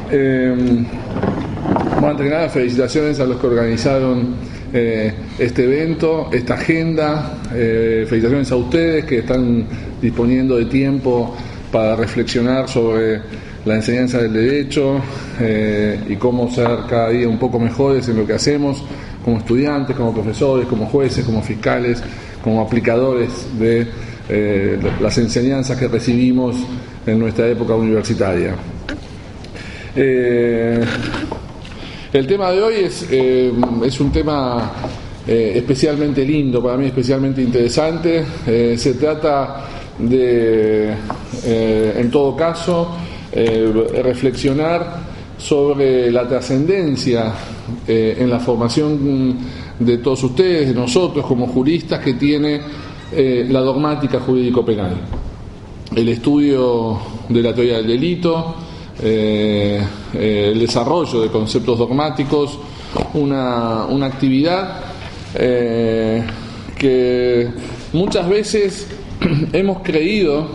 Bueno, antes que nada, felicitaciones a los que organizaron este evento, esta agenda. Felicitaciones a ustedes que están disponiendo de tiempo para reflexionar sobre la enseñanza del derecho y cómo ser cada día un poco mejores en lo que hacemos como estudiantes, como profesores, como jueces, como fiscales, como aplicadores de las enseñanzas que recibimos en nuestra época universitaria. El tema de hoy es un tema especialmente lindo, para mí especialmente interesante. Se trata de, en todo caso, reflexionar sobre la trascendencia en la formación de todos ustedes, de nosotros como juristas, que tiene la dogmática jurídico-penal, el estudio de la teoría del delito, el desarrollo de conceptos dogmáticos, una actividad que muchas veces hemos creído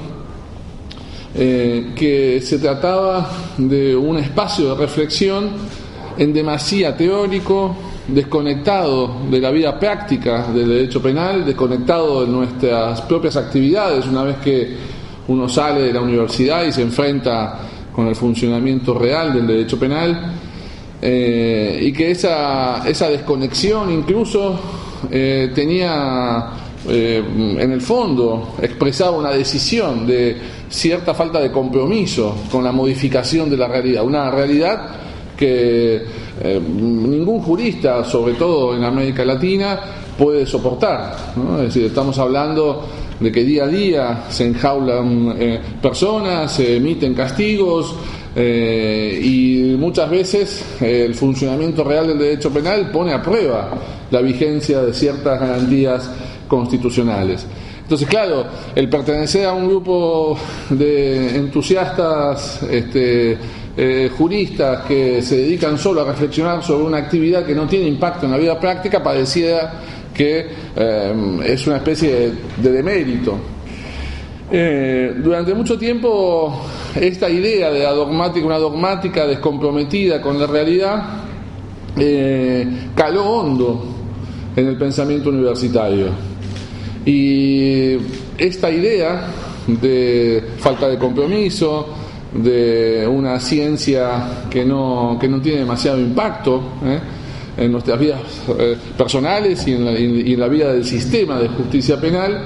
que se trataba de un espacio de reflexión en demasía teórico, desconectado de la vida práctica del derecho penal, desconectado de nuestras propias actividades una vez que uno sale de la universidad y se enfrenta con el funcionamiento real del derecho penal, y que esa desconexión incluso tenía en el fondo expresaba una decisión de cierta falta de compromiso con la modificación de la realidad, una realidad que ningún jurista, sobre todo en América Latina, puede soportar, ¿no? Es decir, estamos hablando de que día a día se enjaulan personas, se emiten castigos, y muchas veces el funcionamiento real del derecho penal pone a prueba la vigencia de ciertas garantías constitucionales. Entonces, claro, el pertenecer a un grupo de entusiastas juristas que se dedican solo a reflexionar sobre una actividad que no tiene impacto en la vida práctica, pareciera que es una especie de demérito. Durante mucho tiempo esta idea de la dogmática, una dogmática descomprometida con la realidad, caló hondo en el pensamiento universitario, y esta idea de falta de compromiso, de una ciencia que no tiene demasiado impacto en nuestras vidas personales y en la vida del sistema de justicia penal,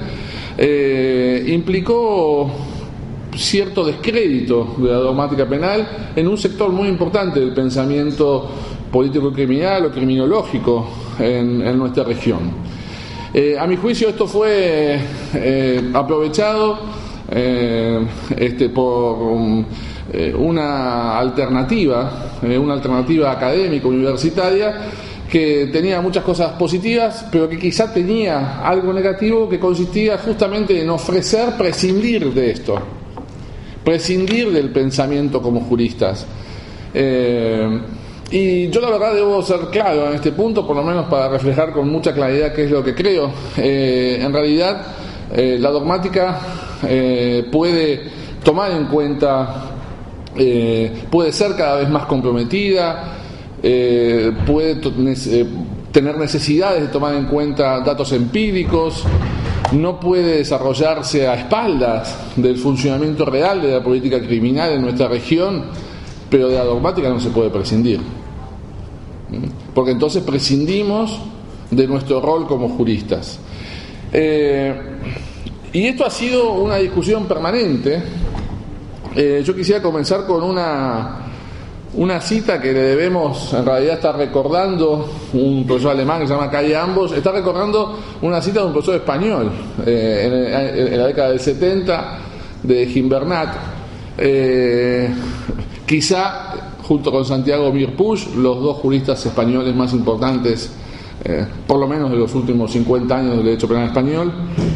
implicó cierto descrédito de la dogmática penal en un sector muy importante del pensamiento político-criminal o criminológico en nuestra región. A mi juicio esto fue aprovechado por una alternativa académica universitaria que tenía muchas cosas positivas, pero que quizá tenía algo negativo, que consistía justamente en ofrecer prescindir de esto, prescindir del pensamiento como juristas. Y yo la verdad debo ser claro en este punto, por lo menos para reflejar con mucha claridad qué es lo que creo. En realidad la dogmática puede tomar en cuenta, puede ser cada vez más comprometida, puede tener necesidades de tomar en cuenta datos empíricos, no puede desarrollarse a espaldas del funcionamiento real de la política criminal en nuestra región, pero de la dogmática no se puede prescindir, porque entonces prescindimos de nuestro rol como juristas. Y esto ha sido una discusión permanente. Yo quisiera comenzar con una cita que le debemos, en realidad está recordando un profesor alemán que se llama Kai Ambos, está recordando una cita de un profesor español en la década del 70 de Gimbernat, quizá junto con Santiago Mir-Puig, los dos juristas españoles más importantes, por lo menos de los últimos 50 años del derecho penal español.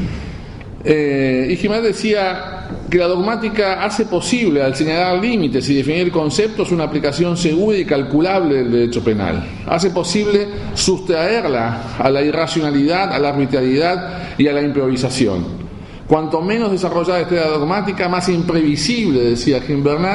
Y Gimbernat decía que la dogmática hace posible, al señalar límites y definir conceptos, una aplicación segura y calculable del derecho penal. Hace posible sustraerla a la irracionalidad, a la arbitrariedad y a la improvisación. Cuanto menos desarrollada esté la dogmática, más imprevisible, decía Gimbernat,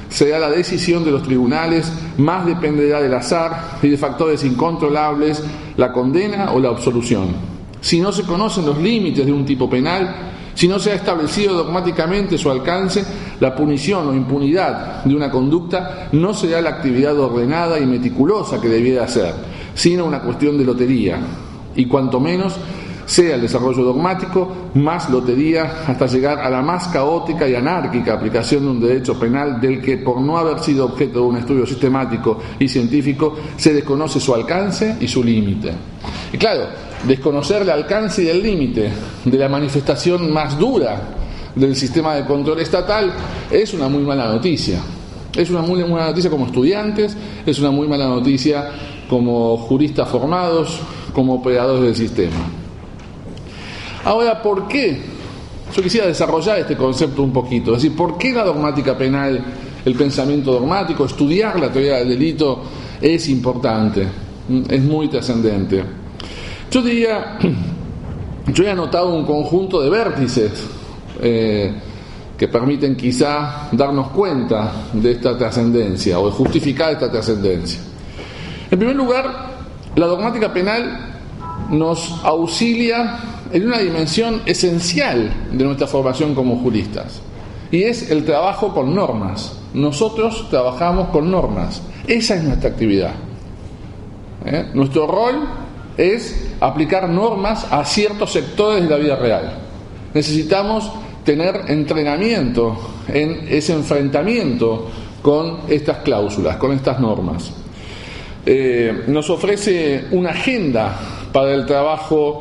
será la decisión de los tribunales, más dependerá del azar y de factores incontrolables la condena o la absolución. Si no se conocen los límites de un tipo penal, si no se ha establecido dogmáticamente su alcance, la punición o impunidad de una conducta no será la actividad ordenada y meticulosa que debiera ser, sino una cuestión de lotería. Y cuanto menos sea el desarrollo dogmático, más lotería, hasta llegar a la más caótica y anárquica aplicación de un derecho penal del que, por no haber sido objeto de un estudio sistemático y científico, se desconoce su alcance y su límite. Y claro, desconocer el alcance y el límite de la manifestación más dura del sistema de control estatal es una muy mala noticia. Es una muy mala noticia como estudiantes, es una muy mala noticia como juristas formados, como operadores del sistema. Ahora, ¿por qué? Yo quisiera desarrollar este concepto un poquito, es decir, ¿por qué la dogmática penal, el pensamiento dogmático, estudiar la teoría del delito es importante, es muy trascendente? Yo diría, yo he anotado un conjunto de vértices que permiten quizá darnos cuenta de esta trascendencia o de justificar esta trascendencia. En primer lugar, la dogmática penal nos auxilia en una dimensión esencial de nuestra formación como juristas, y es el trabajo con normas. Nosotros trabajamos con normas, esa es nuestra actividad. Nuestro rol es aplicar normas a ciertos sectores de la vida real. Necesitamos tener entrenamiento en ese enfrentamiento con estas cláusulas, con estas normas. Nos ofrece una agenda para el trabajo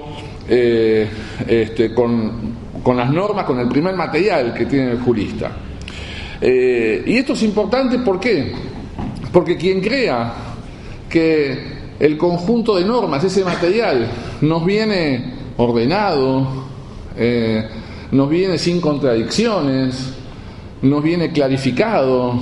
con las normas, con el primer material que tiene el jurista. Y esto es importante, ¿por qué? Porque quien crea que el conjunto de normas, ese material, nos viene ordenado, nos viene sin contradicciones, nos viene clarificado,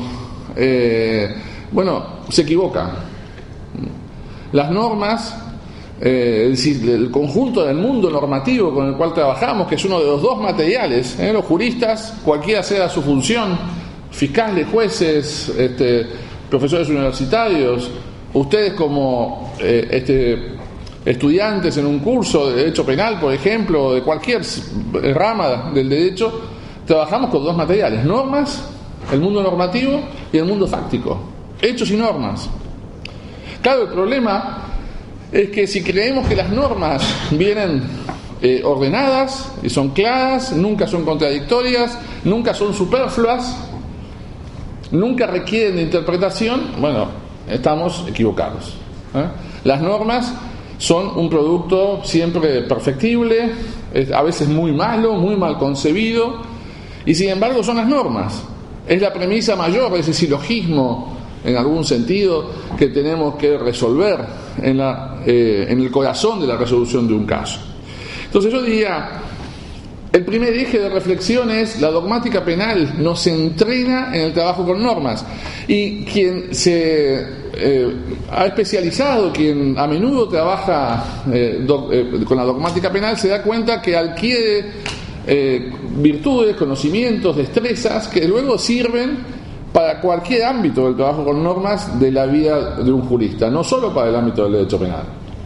se equivoca. Las normas, el conjunto del mundo normativo con el cual trabajamos, que es uno de los dos materiales, los juristas, cualquiera sea su función, fiscales, jueces, profesores universitarios, ustedes como estudiantes en un curso de derecho penal, por ejemplo, de cualquier rama del derecho, trabajamos con dos materiales: normas, el mundo normativo, y el mundo fáctico, hechos y normas. Claro, el problema es que si creemos que las normas vienen ordenadas y son claras, nunca son contradictorias, nunca son superfluas, nunca requieren de interpretación, estamos equivocados. Las normas son un producto siempre perfectible, a veces muy malo, muy mal concebido, y sin embargo son las normas. Es la premisa mayor de ese silogismo, en algún sentido, que tenemos que resolver en el corazón de la resolución de un caso. Entonces yo diría, el primer eje de reflexión es: la dogmática penal nos entrena en el trabajo con normas, y quien se ha especializado, quien a menudo trabaja con la dogmática penal, se da cuenta que adquiere virtudes, conocimientos, destrezas que luego sirven para cualquier ámbito del trabajo con normas de la vida de un jurista, no solo para el ámbito del derecho penal.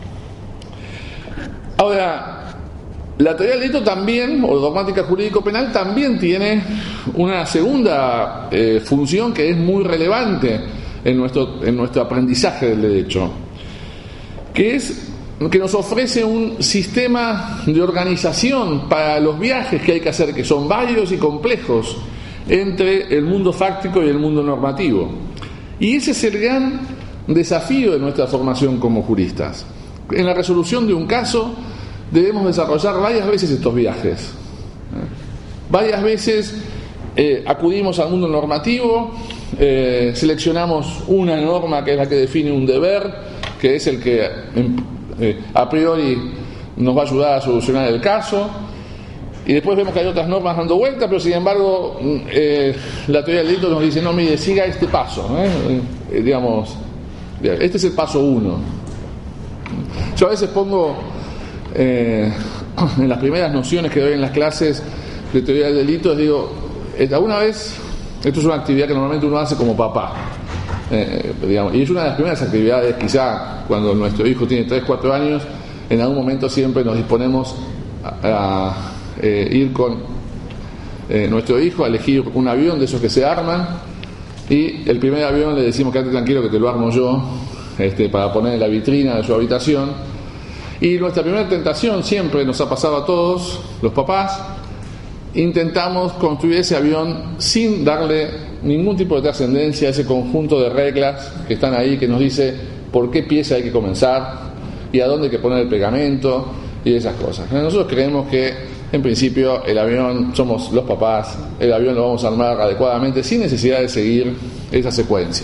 Ahora, la teoría del delito también, o dogmática jurídico-penal, también tiene una segunda función que es muy relevante en nuestro aprendizaje del derecho, que es que nos ofrece un sistema de organización para los viajes que hay que hacer, que son varios y complejos, entre el mundo fáctico y el mundo normativo. Y ese es el gran desafío de nuestra formación como juristas. En la resolución de un caso debemos desarrollar varias veces estos viajes. Varias veces acudimos al mundo normativo, seleccionamos una norma que es la que define un deber, que es el que a priori nos va a ayudar a solucionar el caso, y después vemos que hay otras normas dando vuelta, pero sin embargo la teoría del delito nos dice: no, mire, siga este paso, digamos, este es el paso 1. Yo a veces pongo en las primeras nociones que doy en las clases de teoría del delito, digo, ¿alguna vez Esto es una actividad que normalmente uno hace como papá, digamos, y es una de las primeras actividades, quizá cuando nuestro hijo tiene 3, 4 años, en algún momento siempre nos disponemos a ir con nuestro hijo a elegir un avión de esos que se arman, y el primer avión le decimos: quédate tranquilo que te lo armo yo, para poner en la vitrina de su habitación. Y nuestra primera tentación, siempre nos ha pasado a todos los papás, intentamos construir ese avión sin darle ningún tipo de trascendencia a ese conjunto de reglas que están ahí, que nos dice por qué pieza hay que comenzar y a dónde hay que poner el pegamento y esas cosas. Nosotros creemos que en principio el avión, somos los papás, el avión lo vamos a armar adecuadamente sin necesidad de seguir esa secuencia.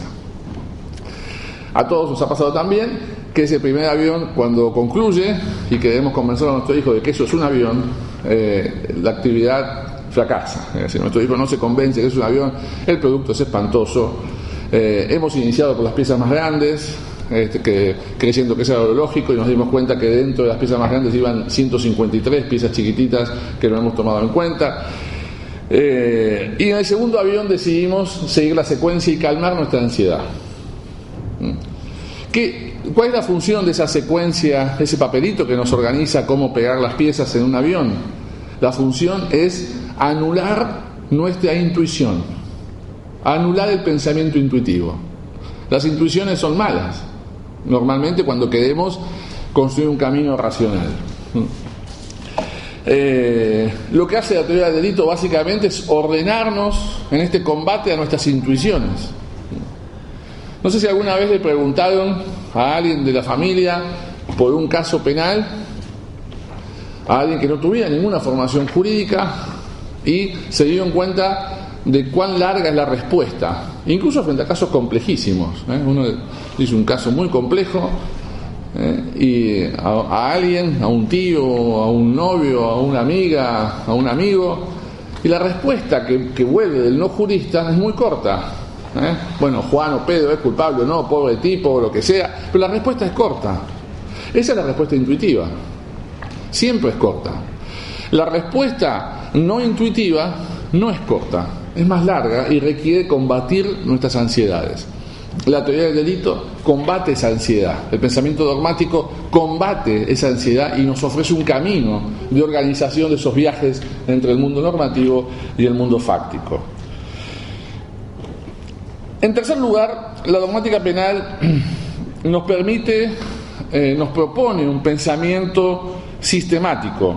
A todos nos ha pasado también que ese primer avión, cuando concluye y queremos convencer a nuestro hijo de que eso es un avión, la actividad fracasa. Es decir, nuestro hijo no se convence que es un avión, el producto es espantoso. Hemos iniciado por las piezas más grandes, creyendo que eso era lo lógico, y nos dimos cuenta que dentro de las piezas más grandes iban 153 piezas chiquititas que no hemos tomado en cuenta. Y en el segundo avión decidimos seguir la secuencia y calmar nuestra ansiedad. ¿Cuál es la función de esa secuencia, ese papelito que nos organiza cómo pegar las piezas en un avión? La función es anular nuestra intuición, anular el pensamiento intuitivo. Las intuiciones son malas, normalmente cuando queremos construir un camino racional. Lo que hace la teoría del delito básicamente es ordenarnos en este combate a nuestras intuiciones. No sé si alguna vez le preguntaron a alguien de la familia por un caso penal, a alguien que no tuviera ninguna formación jurídica, y se dieron cuenta de cuán larga es la respuesta, incluso frente a casos complejísimos. Uno dice un caso muy complejo y a alguien, a un tío, a un novio, a una amiga, a un amigo, y la respuesta que vuelve del no jurista es muy corta. Bueno, Juan o Pedro es culpable o no, pobre tipo o lo que sea, pero la respuesta es corta. Esa es la respuesta intuitiva, siempre es corta. La respuesta no intuitiva no es corta, es más larga y requiere combatir nuestras ansiedades. La teoría del delito combate esa ansiedad, el pensamiento dogmático combate esa ansiedad y nos ofrece un camino de organización de esos viajes entre el mundo normativo y el mundo fáctico. En tercer lugar, la dogmática penal nos propone un pensamiento sistemático.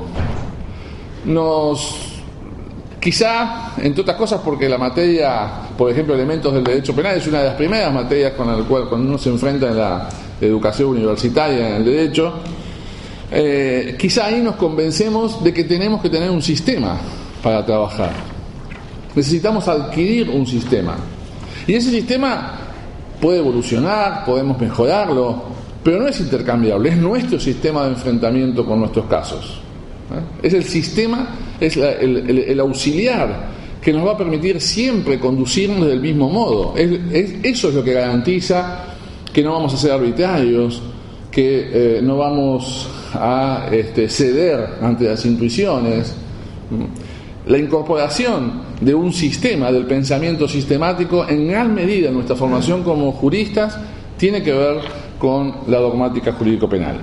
Quizá, entre otras cosas, porque la materia, por ejemplo, elementos del derecho penal, es una de las primeras materias con la cual cuando uno se enfrenta en la educación universitaria, en el derecho, quizá ahí nos convencemos de que tenemos que tener un sistema para trabajar. Necesitamos adquirir un sistema. Y ese sistema puede evolucionar, podemos mejorarlo, pero no es intercambiable, es nuestro sistema de enfrentamiento con nuestros casos. Es el sistema, es el auxiliar que nos va a permitir siempre conducirnos del mismo modo. Eso es lo que garantiza que no vamos a ser arbitrarios, que no vamos a ceder ante las intuiciones. La incorporación de un sistema, del pensamiento sistemático, en gran medida en nuestra formación como juristas, tiene que ver con la dogmática jurídico-penal.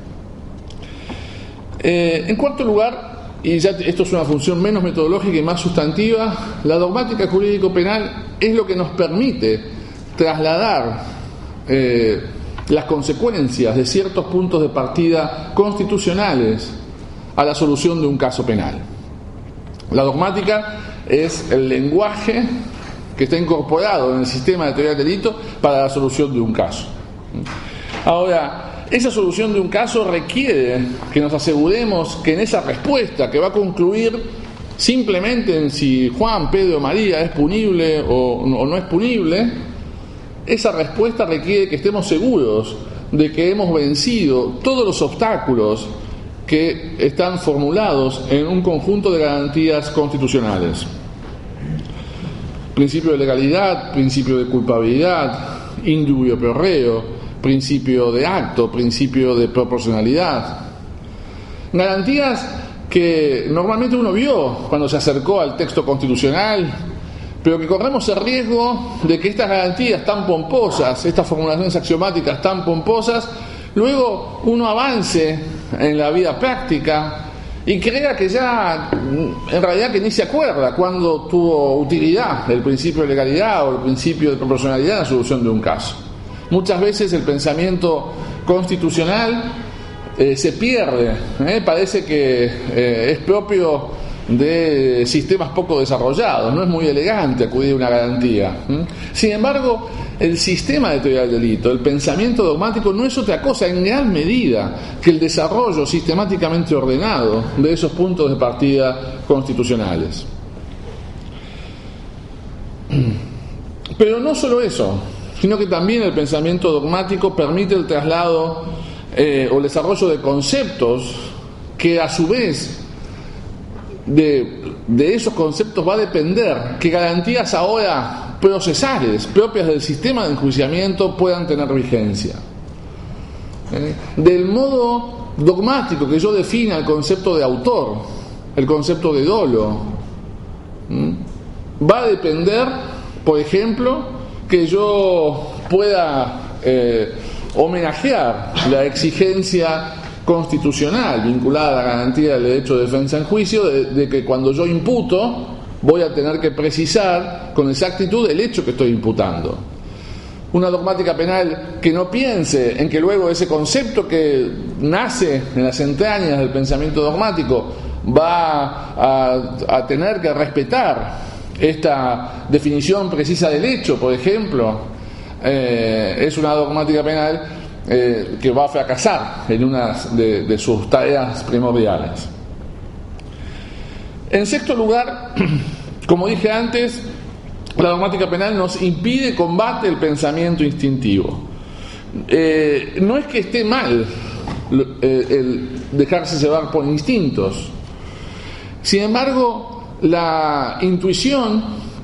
En cuarto lugar, y ya esto es una función menos metodológica y más sustantiva, la dogmática jurídico-penal es lo que nos permite trasladar las consecuencias de ciertos puntos de partida constitucionales a la solución de un caso penal. La dogmática es el lenguaje que está incorporado en el sistema de teoría del delito para la solución de un caso. Ahora, esa solución de un caso requiere que nos aseguremos que en esa respuesta, que va a concluir simplemente en si Juan, Pedro o María es punible o no es punible, esa respuesta requiere que estemos seguros de que hemos vencido todos los obstáculos que están formulados en un conjunto de garantías constitucionales. Principio de legalidad, principio de culpabilidad, indubio pro reo, principio de acto, principio de proporcionalidad. Garantías que normalmente uno vio cuando se acercó al texto constitucional, pero que corremos el riesgo de que estas garantías tan pomposas, estas formulaciones axiomáticas tan pomposas, luego uno avance en la vida práctica y crea que ya, en realidad, que ni se acuerda cuándo tuvo utilidad el principio de legalidad o el principio de proporcionalidad en la solución de un caso. Muchas veces el pensamiento constitucional se pierde, parece que es propio de sistemas poco desarrollados, no es muy elegante acudir a una garantía. Sin embargo, el sistema de teoría del delito, el pensamiento dogmático, no es otra cosa en gran medida que el desarrollo sistemáticamente ordenado de esos puntos de partida constitucionales. Pero no solo eso, sino que también el pensamiento dogmático permite el traslado o el desarrollo de conceptos que a su vez de esos conceptos va a depender que garantías ahora procesales propias del sistema de enjuiciamiento puedan tener vigencia. Del modo dogmático que yo defina el concepto de autor, el concepto de dolo, va a depender, por ejemplo, que yo pueda homenajear la exigencia constitucional vinculada a la garantía del derecho de defensa en juicio de que cuando yo imputo voy a tener que precisar con exactitud el hecho que estoy imputando. Una dogmática penal que no piense en que luego ese concepto que nace en las entrañas del pensamiento dogmático va a tener que respetar esta definición precisa del hecho, por ejemplo, es una dogmática penal que va a fracasar en una de sus tareas primordiales. En sexto lugar, como dije antes, la dogmática penal nos impide, combate el pensamiento instintivo. No es que esté mal el dejarse llevar por instintos. Sin embargo, la intuición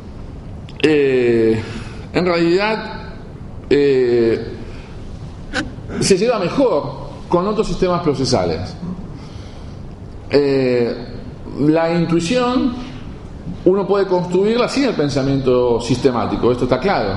en realidad se lleva mejor con otros sistemas procesales. La intuición uno puede construirla sin el pensamiento sistemático, esto está claro.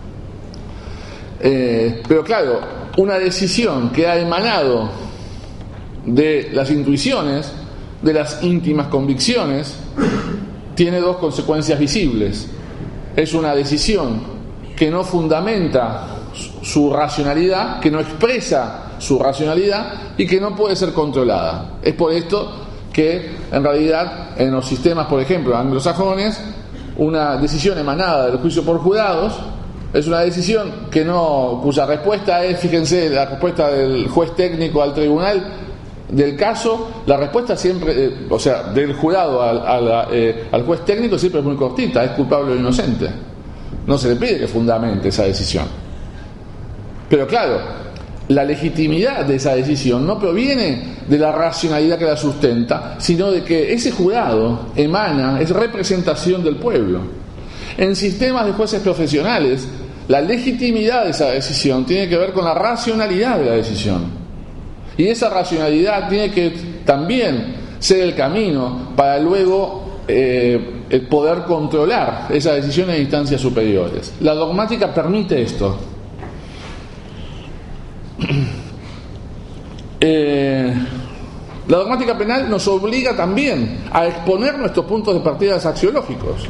Pero claro, una decisión que ha emanado de las intuiciones, de las íntimas convicciones, tiene dos consecuencias visibles. Es una decisión que no fundamenta su racionalidad, que no expresa su racionalidad y que no puede ser controlada. Es por esto que en realidad en los sistemas, por ejemplo, anglosajones, una decisión emanada del juicio por jurados es una decisión cuya respuesta es, fíjense, la respuesta del juez técnico al tribunal del caso, la respuesta siempre, del jurado al juez técnico siempre es muy cortita, es culpable o inocente. No se le pide que fundamente esa decisión. Pero claro, la legitimidad de esa decisión no proviene de la racionalidad que la sustenta, sino de que ese jurado es representación del pueblo. En sistemas de jueces profesionales, la legitimidad de esa decisión tiene que ver con la racionalidad de la decisión. Y esa racionalidad tiene que también ser el camino para luego el poder controlar esa decisión en instancias superiores. La dogmática permite esto. La dogmática penal nos obliga también a exponer nuestros puntos de partida axiológicos.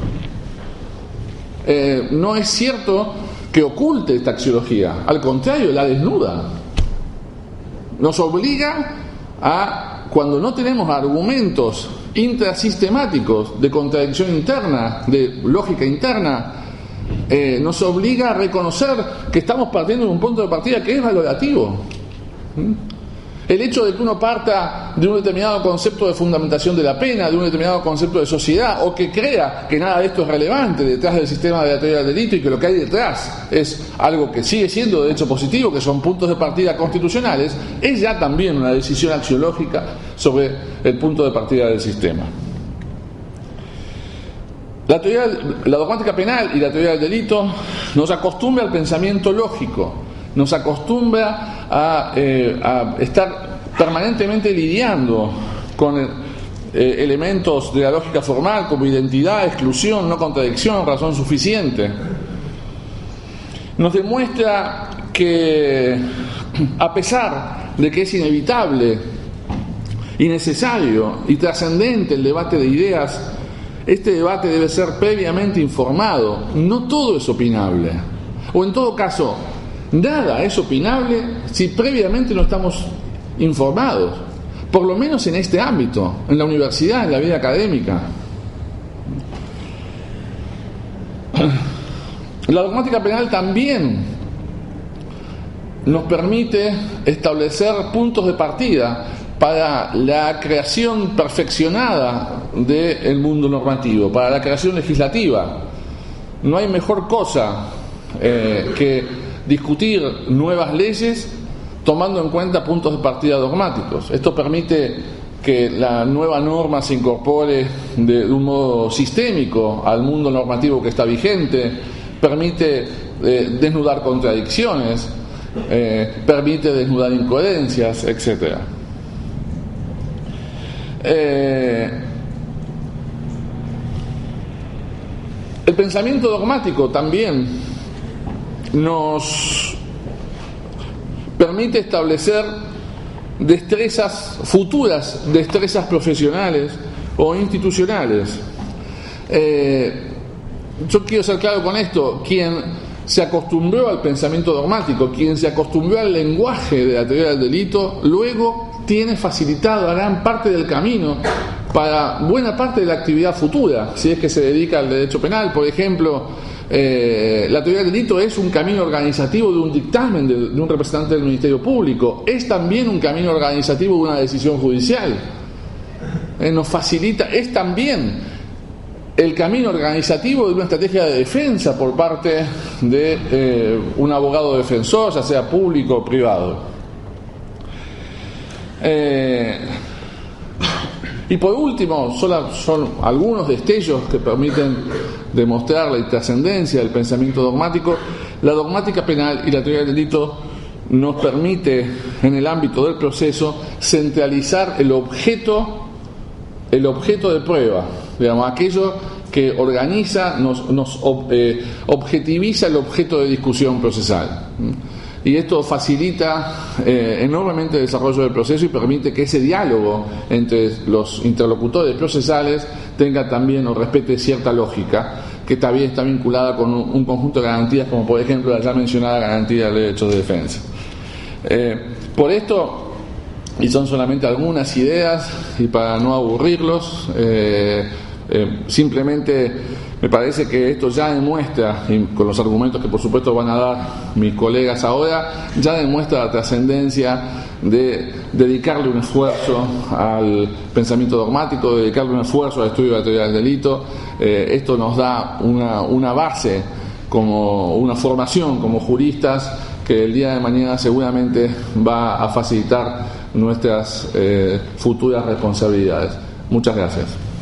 No es cierto que oculte esta axiología, al contrario, la desnuda. Nos obliga a, cuando no tenemos argumentos intrasistemáticos de contradicción interna, de lógica interna, nos obliga a reconocer que estamos partiendo de un punto de partida que es valorativo. El hecho de que uno parta de un determinado concepto de fundamentación de la pena, de un determinado concepto de sociedad, o que crea que nada de esto es relevante detrás del sistema de la teoría del delito y que lo que hay detrás es algo que sigue siendo derecho positivo, que son puntos de partida constitucionales, es ya también una decisión axiológica sobre el punto de partida del sistema. La dogmática penal y la teoría del delito nos acostumbra al pensamiento lógico, nos acostumbra a estar permanentemente lidiando con elementos de la lógica formal como identidad, exclusión, no contradicción, razón suficiente. Nos demuestra que, a pesar de que es inevitable y necesario y trascendente el debate de ideas, este debate debe ser previamente informado. No todo es opinable, o en todo caso, nada es opinable si previamente no estamos informados, por lo menos en este ámbito, en la universidad, en la vida académica. La dogmática penal también nos permite establecer puntos de partida para la creación perfeccionada del mundo normativo, para la creación legislativa. No hay mejor cosa que discutir nuevas leyes tomando en cuenta puntos de partida dogmáticos. Esto permite que la nueva norma se incorpore de un modo sistémico al mundo normativo que está vigente, permite desnudar contradicciones, permite desnudar incoherencias, etc. El pensamiento dogmático también nos permite establecer futuras destrezas profesionales o institucionales. Yo quiero ser claro con esto: quien se acostumbró al pensamiento dogmático, quien se acostumbró al lenguaje de la teoría del delito, luego tiene facilitado a gran parte del camino para buena parte de la actividad futura, si es que se dedica al derecho penal. Por ejemplo, la teoría del delito es un camino organizativo de un dictamen de un representante del Ministerio Público, es también un camino organizativo de una decisión judicial, nos facilita, es también el camino organizativo de una estrategia de defensa por parte de un abogado defensor, ya sea público o privado. Y por último, son algunos destellos que permiten demostrar la trascendencia del pensamiento dogmático. La dogmática penal y la teoría del delito nos permite, en el ámbito del proceso, centralizar el objeto de prueba, digamos, aquello que organiza, nos objetiviza el objeto de discusión procesal. Y esto facilita enormemente el desarrollo del proceso y permite que ese diálogo entre los interlocutores procesales tenga también o respete cierta lógica, que también está vinculada con un conjunto de garantías, como por ejemplo la ya mencionada garantía de derechos de defensa. Por esto, y son solamente algunas ideas, y para no aburrirlos, simplemente me parece que esto ya demuestra, y con los argumentos que por supuesto van a dar mis colegas ahora, ya demuestra la trascendencia de dedicarle un esfuerzo al pensamiento dogmático, dedicarle un esfuerzo al estudio de la teoría del delito. Esto nos da una base, como una formación como juristas, que el día de mañana seguramente va a facilitar nuestras futuras responsabilidades. Muchas gracias.